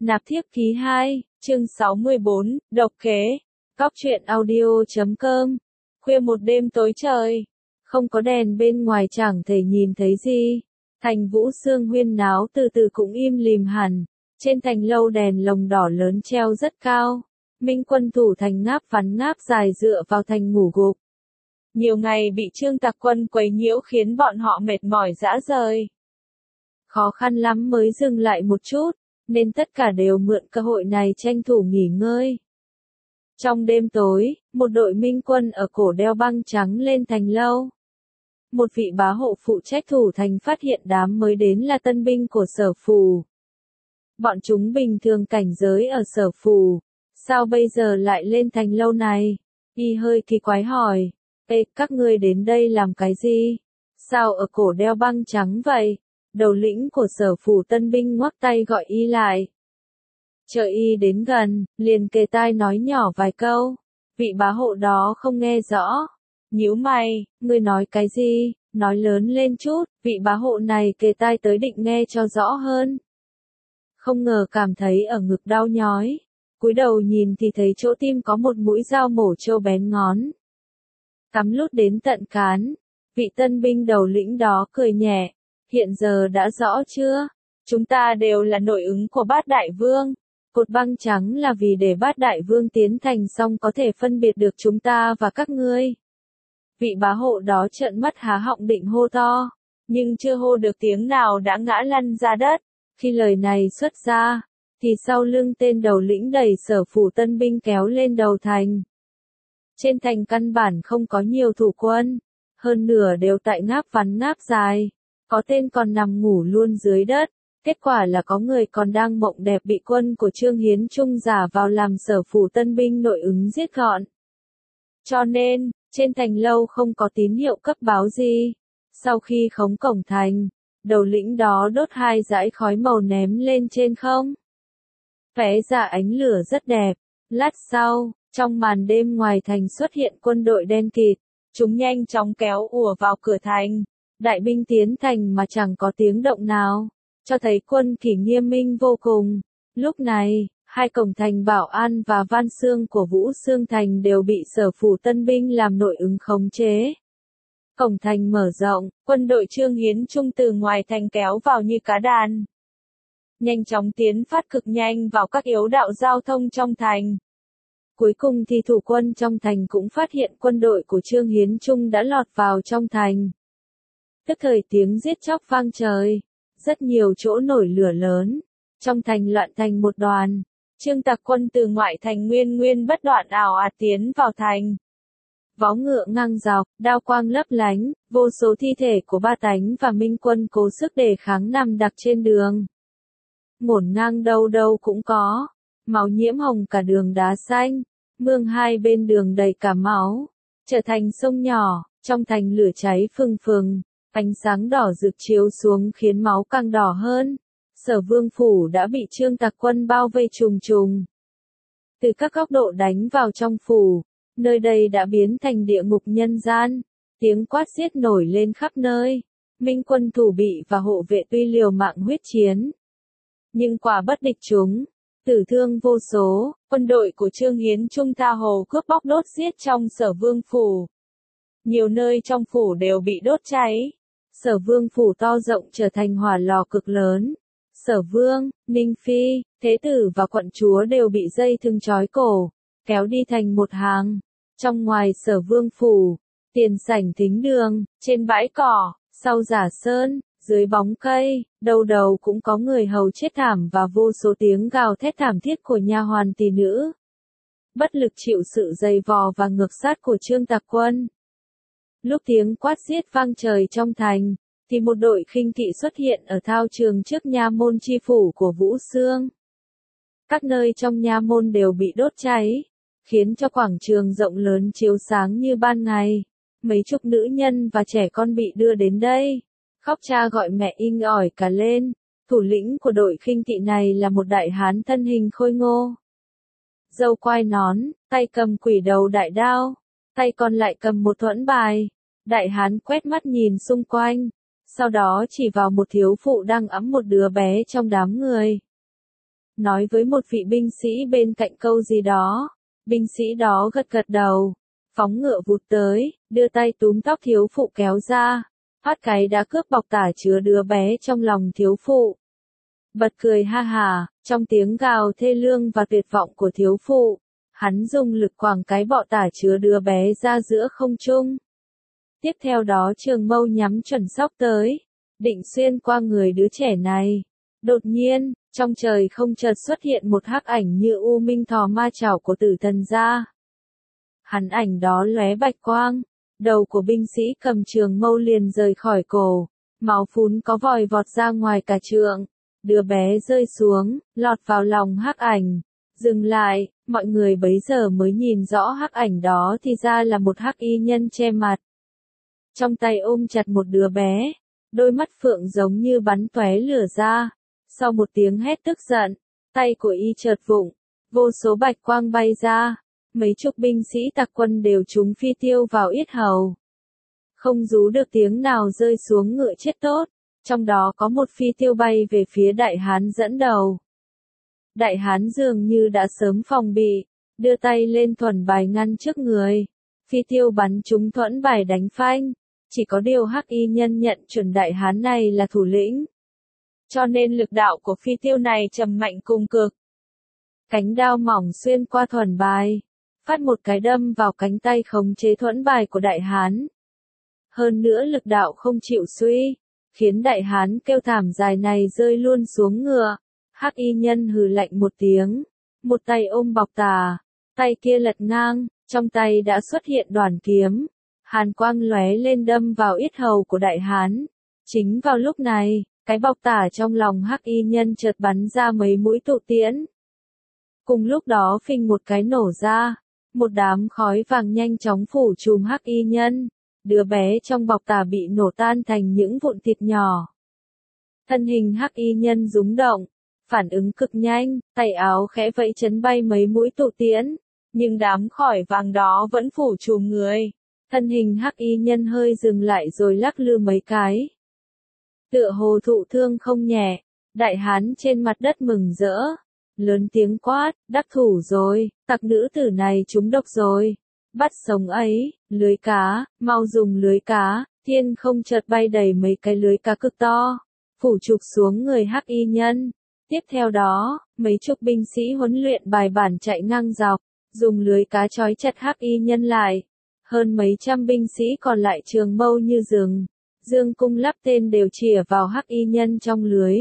Nạp thiếp ký 2, chương 64, độc kế. Cóc truyện audio.com. Khuya một đêm tối trời, không có đèn bên ngoài chẳng thể nhìn thấy gì. Thành Vũ Sương huyên náo từ từ cũng im lìm hẳn. Trên thành lâu đèn lồng đỏ lớn treo rất cao. Minh quân thủ thành ngáp vắn ngáp dài dựa vào thành ngủ gục. Nhiều ngày bị Trương Tặc Quân quấy nhiễu khiến bọn họ mệt mỏi rã rời. Khó khăn lắm mới dừng lại một chút, nên tất cả đều mượn cơ hội này tranh thủ nghỉ ngơi. Trong đêm tối, một đội minh quân ở cổ đeo băng trắng lên thành lâu. Một vị bá hộ phụ trách thủ thành phát hiện đám mới đến là tân binh của Sở Phù. Bọn chúng bình thường cảnh giới ở Sở Phù, sao bây giờ lại lên thành lâu này? Y hơi kỳ quái hỏi, ê, các ngươi đến đây làm cái gì? Sao ở cổ đeo băng trắng vậy? Đầu lĩnh của Sở Phù tân binh ngoắc tay gọi Y lại. Chờ Y đến gần, liền kề tai nói nhỏ vài câu. Vị bá hộ đó không nghe rõ. Nhíu mày, ngươi nói cái gì? Nói lớn lên chút. Vị bá hộ này kề tai tới định nghe cho rõ hơn. Không ngờ cảm thấy ở ngực đau nhói. Cúi đầu nhìn thì thấy chỗ tim có một mũi dao mổ trâu bén ngón. Cắm lút đến tận cán. Vị tân binh đầu lĩnh đó cười nhẹ. Hiện giờ đã rõ chưa? Chúng ta đều là nội ứng của Bát Đại Vương. Cột băng trắng là vì để Bát Đại Vương tiến thành xong có thể phân biệt được chúng ta và các ngươi. Vị bá hộ đó trợn mắt há họng định hô to, nhưng chưa hô được tiếng nào đã ngã lăn ra đất. Khi lời này xuất ra, thì sau lưng tên đầu lĩnh đẩy Sở Phù tân binh kéo lên đầu thành. Trên thành căn bản không có nhiều thủ quân, hơn nửa đều tại ngáp vắn ngáp dài. Có tên còn nằm ngủ luôn dưới đất, kết quả là có người còn đang mộng đẹp bị quân của Trương Hiến Trung giả vào làm Sở Phù tân binh nội ứng giết gọn. Cho nên, trên thành lâu không có tín hiệu cấp báo gì. Sau khi khống cổng thành, đầu lĩnh đó đốt hai dải khói màu ném lên trên không. Vẽ ra ánh lửa rất đẹp. Lát sau, trong màn đêm ngoài thành xuất hiện quân đội đen kịt, chúng nhanh chóng kéo ùa vào cửa thành. Đại binh tiến thành mà chẳng có tiếng động nào, cho thấy quân kỷ nghiêm minh vô cùng. Lúc này, hai cổng thành Bảo An và Văn Xương của Vũ Xương Thành đều bị Sở Phù tân binh làm nội ứng khống chế. Cổng thành mở rộng, quân đội Trương Hiến Trung từ ngoài thành kéo vào như cá đàn. Nhanh chóng tiến phát cực nhanh vào các yếu đạo giao thông trong thành. Cuối cùng thì thủ quân trong thành cũng phát hiện quân đội của Trương Hiến Trung đã lọt vào trong thành. Tức thời tiếng giết chóc vang trời, rất nhiều chỗ nổi lửa lớn, trong thành loạn thành một đoàn. Trương Tặc Quân từ ngoại thành nguyên bất đoạn ảo ạt tiến vào thành. Vó ngựa ngang dọc, đao quang lấp lánh, vô số thi thể của ba tánh và minh quân cố sức đề kháng nằm đặc trên đường. Ngổn ngang đâu đâu cũng có, máu nhiễm hồng cả đường đá xanh, mương hai bên đường đầy cả máu, trở thành sông nhỏ, trong thành lửa cháy phừng phừng. Ánh sáng đỏ rực chiếu xuống khiến máu càng đỏ hơn. Sở Vương phủ đã bị Trương Tặc Quân bao vây trùng trùng. Từ các góc độ đánh vào trong phủ, nơi đây đã biến thành địa ngục nhân gian. Tiếng quát xiết nổi lên khắp nơi. Minh quân thủ bị và hộ vệ tuy liều mạng huyết chiến, nhưng quả bất địch chúng, tử thương vô số. Quân đội của Trương Hiến Trung tha hồ cướp bóc đốt giết trong Sở Vương phủ. Nhiều nơi trong phủ đều bị đốt cháy. Sở Vương phủ to rộng trở thành hỏa lò cực lớn. Sở Vương, Ninh Phi, Thế tử và quận chúa đều bị dây thừng trói cổ, kéo đi thành một hàng. Trong ngoài Sở Vương phủ, tiền sảnh thính đường, trên bãi cỏ, sau giả sơn, dưới bóng cây, đâu đầu cũng có người hầu chết thảm và vô số tiếng gào thét thảm thiết của nha hoàn tỷ nữ. Bất lực chịu sự dày vò và ngược sát của Trương Tặc Quân. Lúc tiếng quát xiết vang trời trong thành, thì một đội khinh kỵ xuất hiện ở thao trường trước nha môn chi phủ của Vũ Xương. Các nơi trong nha môn đều bị đốt cháy, khiến cho quảng trường rộng lớn chiếu sáng như ban ngày. Mấy chục nữ nhân và trẻ con bị đưa đến đây, khóc cha gọi mẹ inh ỏi cả lên. Thủ lĩnh của đội khinh kỵ này là một đại hán thân hình khôi ngô, râu quai nón, tay cầm quỷ đầu đại đao, tay còn lại cầm một thuẫn bài. Đại hán quét mắt nhìn xung quanh, sau đó chỉ vào một thiếu phụ đang ẵm một đứa bé trong đám người. nói với một vị binh sĩ bên cạnh câu gì đó. Binh sĩ đó gật gật đầu, phóng ngựa vụt tới, đưa tay túm tóc thiếu phụ kéo ra, phát cái đã cướp bọc tả chứa đứa bé trong lòng thiếu phụ. Bật cười ha hả, trong tiếng gào thê lương và tuyệt vọng của thiếu phụ, hắn dùng lực quẳng cái bọ tả chứa đứa bé ra giữa không trung. Tiếp theo đó trường mâu nhắm chuẩn sóc tới, định xuyên qua người đứa trẻ này. Đột nhiên, trong trời không chợt xuất hiện một hắc ảnh như u minh thò ma chảo của tử thần ra. Hắn ảnh đó lóe bạch quang, đầu của binh sĩ cầm trường mâu liền rời khỏi cổ, máu phún có vòi vọt ra ngoài cả trượng. Đứa bé rơi xuống, lọt vào lòng hắc ảnh. Dừng lại, mọi người bấy giờ mới nhìn rõ hắc ảnh đó thì ra là một hắc y nhân che mặt. Trong tay ôm chặt một đứa bé, đôi mắt phượng giống như bắn tóe lửa ra. Sau một tiếng hét tức giận, tay của y chợt vụng, vô số bạch quang bay ra, mấy chục binh sĩ tặc quân đều trúng phi tiêu vào yết hầu. Không rú được tiếng nào rơi xuống ngựa chết tốt, trong đó có một phi tiêu bay về phía đại hán dẫn đầu. Đại hán dường như đã sớm phòng bị, đưa tay lên thuẫn bài ngăn trước người. Phi tiêu bắn trúng thuẫn bài đánh phanh, chỉ có điều hắc y nhân nhận chuẩn đại hán này là thủ lĩnh. Cho nên lực đạo của phi tiêu này trầm mạnh cùng cực. Cánh đao mỏng xuyên qua thuẫn bài, phát một cái đâm vào cánh tay khống chế thuẫn bài của đại hán. Hơn nữa lực đạo không chịu suy, khiến đại hán kêu thảm dài này rơi luôn xuống ngựa. Hắc y nhân hừ lạnh một tiếng, một tay ôm bọc tà, tay kia lật ngang, trong tay đã xuất hiện đoàn kiếm. Hàn quang lóe lên đâm vào yết hầu của đại hán. Chính vào lúc này, cái bọc tà trong lòng hắc y nhân chợt bắn ra mấy mũi tụ tiễn. Cùng lúc đó phình một cái nổ ra, một đám khói vàng nhanh chóng phủ trùm hắc y nhân. Đứa bé trong bọc tà bị nổ tan thành những vụn thịt nhỏ. Thân hình hắc y nhân rúng động, phản ứng cực nhanh, tay áo khẽ vẫy chấn bay mấy mũi tụ tiễn, nhưng đám khói vàng đó vẫn phủ trùm người. Thân hình hắc y nhân hơi dừng lại rồi lắc lư mấy cái. Tựa hồ thụ thương không nhẹ, đại hán trên mặt đất mừng rỡ, lớn tiếng quát, đắc thủ rồi, tặc nữ tử này trúng độc rồi. Bắt sống ấy, lưới cá, mau dùng lưới cá. Thiên không chợt bay đầy mấy cái lưới cá cực to, phủ chụp xuống người hắc y nhân. Tiếp theo đó, mấy chục binh sĩ huấn luyện bài bản chạy ngang dọc, dùng lưới cá trói chặt hắc y nhân lại. Hơn mấy trăm binh sĩ còn lại trường mâu như rừng, dương cung lắp tên đều chĩa vào hắc y nhân trong lưới.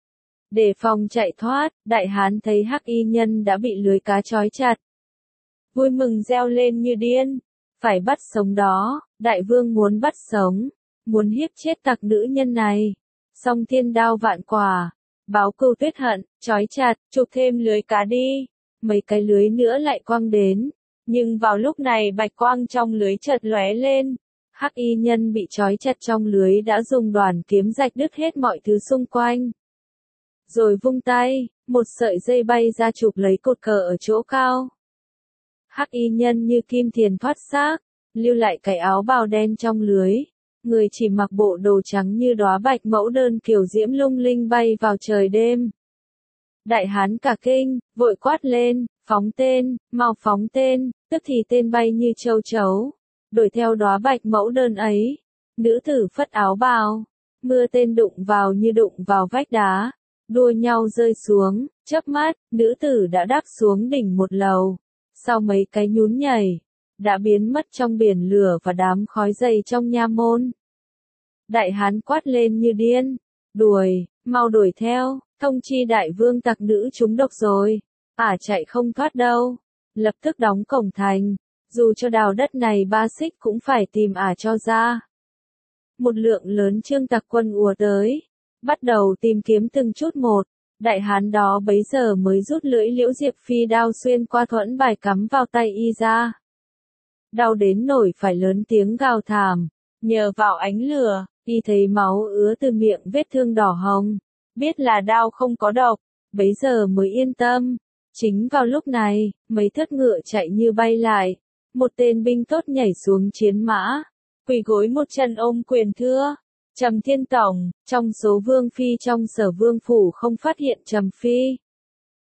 Để phòng chạy thoát, đại hán thấy hắc y nhân đã bị lưới cá trói chặt. Vui mừng reo lên như điên, phải bắt sống đó, đại vương muốn bắt sống, muốn hiếp chết tặc nữ nhân này. Song thiên đao vạn quả, báo cừu tuyết hận, trói chặt, chụp thêm lưới cá đi. Mấy cái lưới nữa lại quăng đến, nhưng vào lúc này bạch quang trong lưới chợt lóe lên. Hắc y nhân bị trói chặt trong lưới đã dùng đoàn kiếm rạch đứt hết mọi thứ xung quanh. Rồi vung tay, một sợi dây bay ra chụp lấy cột cờ ở chỗ cao. Hắc y nhân như kim thiền thoát xác, lưu lại cái áo bào đen trong lưới. Người chỉ mặc bộ đồ trắng như đóa bạch mẫu đơn kiểu diễm lung linh bay vào trời đêm. Đại hán cả kinh, vội quát lên, phóng tên, mau phóng tên, tức thì tên bay như châu chấu. Đuổi theo đóa bạch mẫu đơn ấy, nữ tử phất áo bào, mưa tên đụng vào như đụng vào vách đá, đua nhau rơi xuống, chớp mắt, nữ tử đã đáp xuống đỉnh một lầu. Sau mấy cái nhún nhảy, đã biến mất trong biển lửa và đám khói dày trong nha môn. Đại hán quát lên như điên, đuổi, mau đuổi theo, thông chi đại vương tặc nữ trúng độc rồi, chạy không thoát đâu, lập tức đóng cổng thành, dù cho đào đất này 3 xích cũng phải tìm cho ra. Một lượng lớn trương tặc quân ùa tới, bắt đầu tìm kiếm từng chút một. Đại hán đó bấy giờ mới rút lưỡi liễu diệp phi đao xuyên qua thuẫn bài cắm vào tay y ra. Đau đến nổi phải lớn tiếng gào thảm, nhờ vào ánh lửa, y thấy máu ứa từ miệng vết thương đỏ hồng, biết là đao không có độc, bấy giờ mới yên tâm. Chính vào lúc này, mấy thất ngựa chạy như bay lại, một tên binh tốt nhảy xuống chiến mã, quỳ gối một chân ôm quyền thưa. Trầm Thiên Tổng, trong số vương phi trong Sở Vương phủ không phát hiện Trầm phi.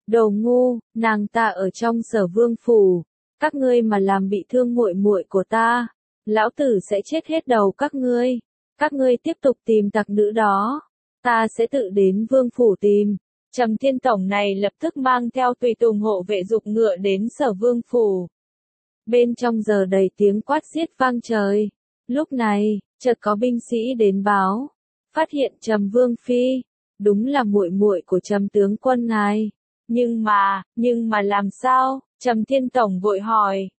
Đồ ngu, nàng ta ở trong Sở Vương phủ, các ngươi mà làm bị thương muội muội của ta, lão tử sẽ chết hết đầu các ngươi. Các ngươi tiếp tục tìm tặc nữ đó, ta sẽ tự đến vương phủ tìm. Trầm Thiên Tổng này lập tức mang theo tùy tùng hộ vệ dục ngựa đến Sở Vương phủ. Bên trong giờ đầy tiếng quát xiết vang trời. Lúc này, chợt có binh sĩ đến báo, phát hiện Trầm Vương phi, đúng là muội muội của Trầm tướng quân ngài. Nhưng mà làm sao? Trầm Thiên Tổng vội hỏi.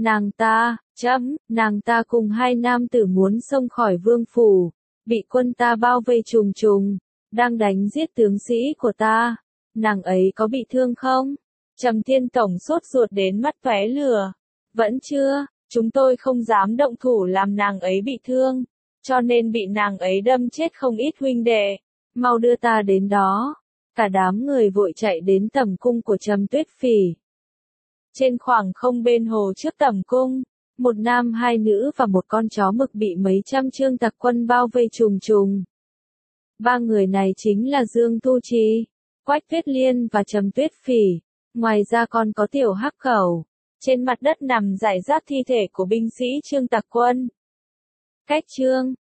Nàng ta cùng hai nam tử muốn xông khỏi vương phủ, bị quân ta bao vây trùng trùng, đang đánh giết tướng sĩ của ta. Nàng ấy có bị thương không? Trầm Thiên Tổng sốt ruột đến mắt tóe lửa. Vẫn chưa, chúng tôi không dám động thủ làm nàng ấy bị thương, cho nên bị nàng ấy đâm chết không ít huynh đệ. Mau đưa ta đến đó. Cả đám người vội chạy đến tẩm cung của Trầm Tuyết Phỉ. Trên khoảng không bên hồ trước tẩm cung, một nam hai nữ và một con chó mực bị mấy trăm trương tặc quân bao vây trùng trùng. Ba người này chính là Dương Tu Trì, Quách Tuyết Liên và Trầm Tuyết Phỉ. Ngoài ra còn có Tiểu Hắc Cẩu. Trên mặt đất nằm rải rác thi thể của binh sĩ trương tặc quân. Cách chương